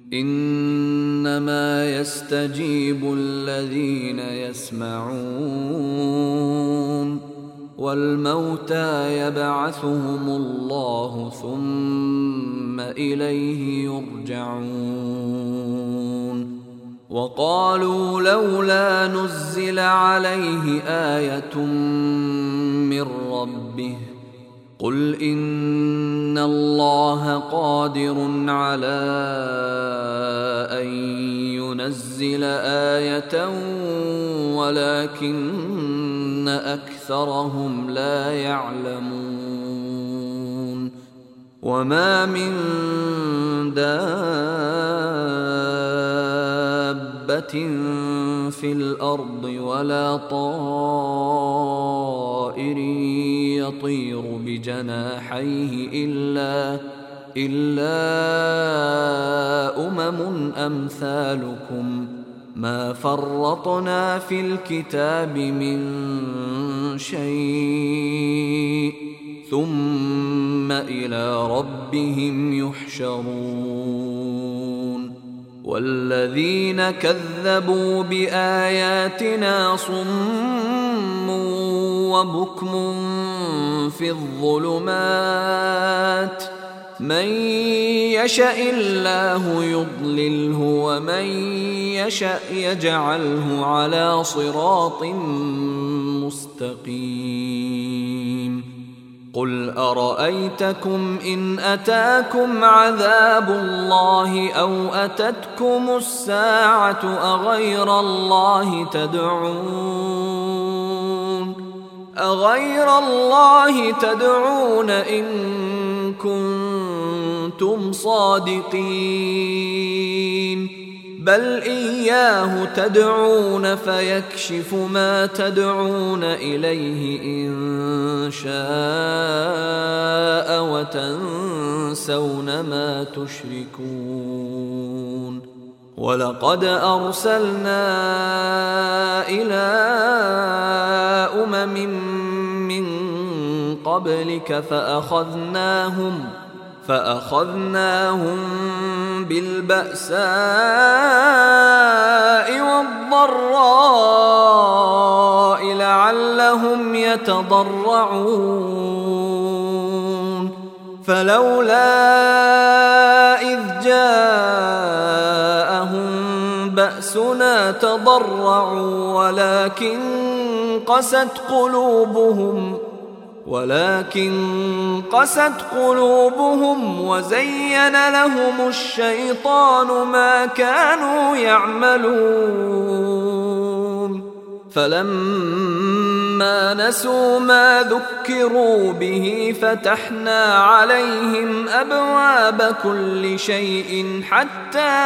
إنما يستجيب الذين يسمعون والموتى يبعثهم الله ثم إليه يرجعون وقالوا لولا نزل عليه آية من ربه قل إن الله قادر على أن ينزل آية ولكن أكثرهم لا يعلمون وما من دابة في الأرض ولا طائر يطير بجناحيه إلا أمم أمثالكم ما فرطنا في الكتاب من شيء ثم إلى ربهم يحشرون والذين كذبوا بآياتنا صم وبكم في الظلمات من يشاء الله يضلله ومن يشاء يجعله على صراط مستقيم قل أرأيتكم إن أتاكم عذاب الله أو أتتكم الساعة أغير الله تدعون إن كنتم صادقين بل إياه تدعون فيكشف ما تدعون إليه إن شاء وتنسون ما تشركون ولقد أرسلنا إلى أمم من قبلك فأخذناهم بالبأساء والضراء لعلهم يتضرعون فلولا إذ جاءهم بأسنا تضرعوا ولكن قست قلوبهم وزين لهم الشيطان ما كانوا يعملون فلما نسوا ما ذكروا به فتحنا عليهم أبواب كل شيء حتى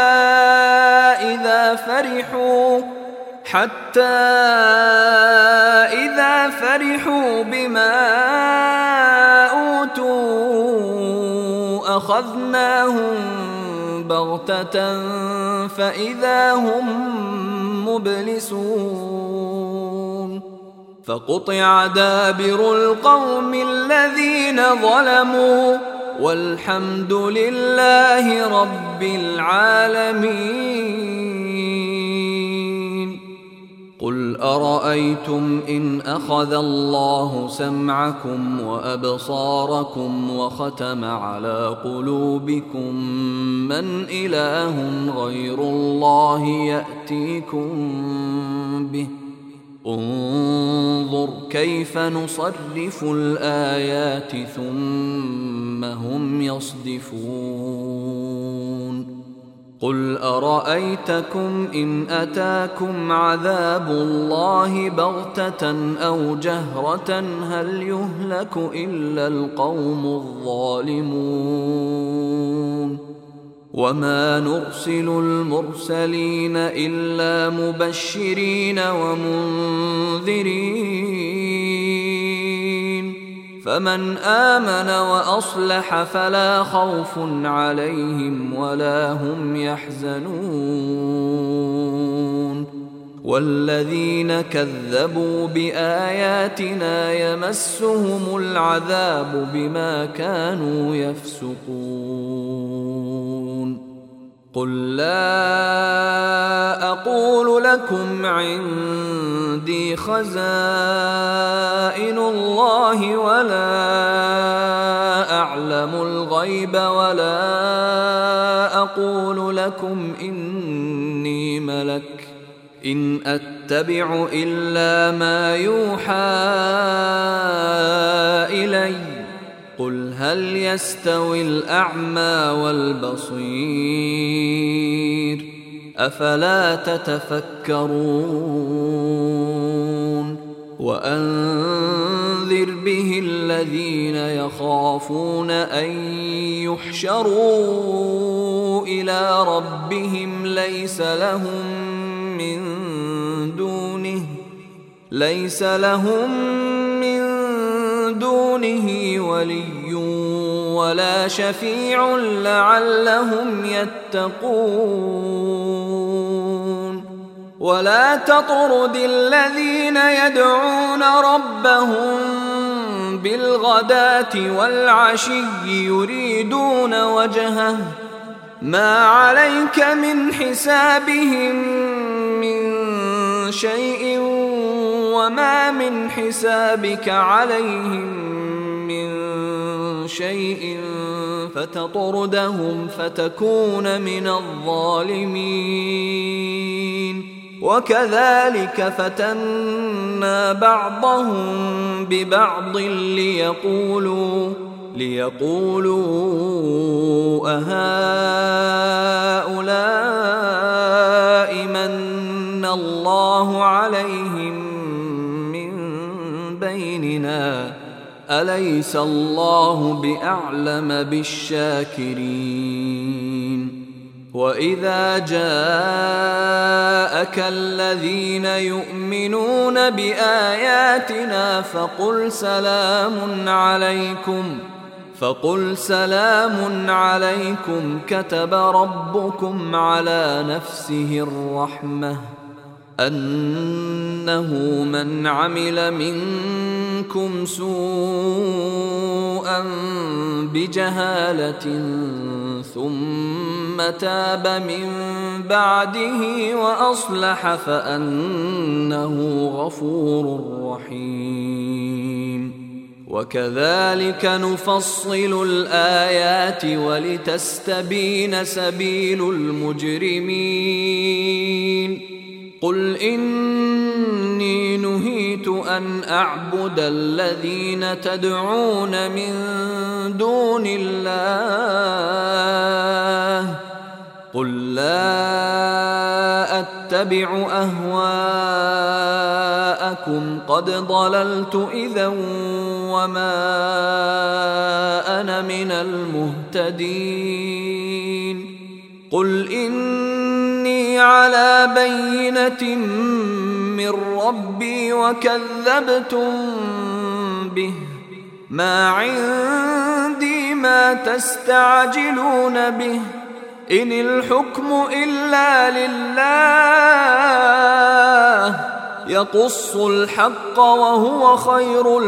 إذا فرحوا بما أوتوا أخذناهم بغتة فإذا هم مبلسون فقطع دابر القوم الذين ظلموا والحمد لله رب العالمين قل أرأيتم إن أخذ الله سمعكم وأبصاركم وختم على قلوبكم من إله غير الله يأتيكم به انظر كيف نصرف الآيات ثم هم يصدفون قل أرأيتكم إن أتاكم عذاب الله بغتة أو جهرة هل يهلك إلا القوم الظالمون وما نرسل المرسلين إلا مبشرين ومنذرين فمن آمن وأصلح فلا خوف عليهم ولا هم يحزنون والذين كذبوا بآياتنا يمسهم العذاب بما كانوا يفسقون قل لا أقول لكم عندي خزائن الله ولا أعلم الغيب ولا أقول لكم إني ملك إن أتبع إلا ما يوحى إلي قل هل يستوي الأعمى والبصير أفلا تتفكرون وأنذر به الذين يخافون أن يحشروا إلى ربهم ليس لهم من دونه ولي ولا شفيع لعلهم يتقون ولا تطرد الذين يدعون ربهم بالغداة والعشي يريدون وجهه ما عليك من حسابهم من شيء وما من حسابك عليهم من شيء فتطردهم فتكون من الظالمين وكذلك فتنا بعضهم ببعض ليقولوا أهؤلاء من الله عليهم من بيننا أليس الله بأعلم بالشاكرين وإذا جاءك الذين يؤمنون بآياتنا فقل سلام عليكم كتب ربكم على نفسه الرحمة أنه من عمل منكم سوءا بجهالة ثم تاب من بعده وأصلح فأنه غفور رحيم وكذلك نفصل الآيات ولتستبين سبيل المجرمين قل إني نهيت أن أعبد الذين تدعون من دون الله قل لا أتبع أهواءكم قد ضللت إذا وما أنا من المهتدين قل إني على بينة من ربي وكذبتم به ما عندي ما تستعجلون به إن الحكم إلا لله يقص الحق وهو خير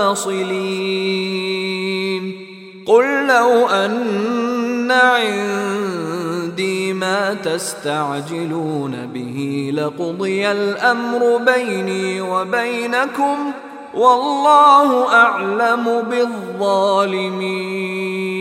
الفاصلين قل لو أن عندي ما تستعجلون به لقضي الأمر بيني وبينكم والله أعلم بالظالمين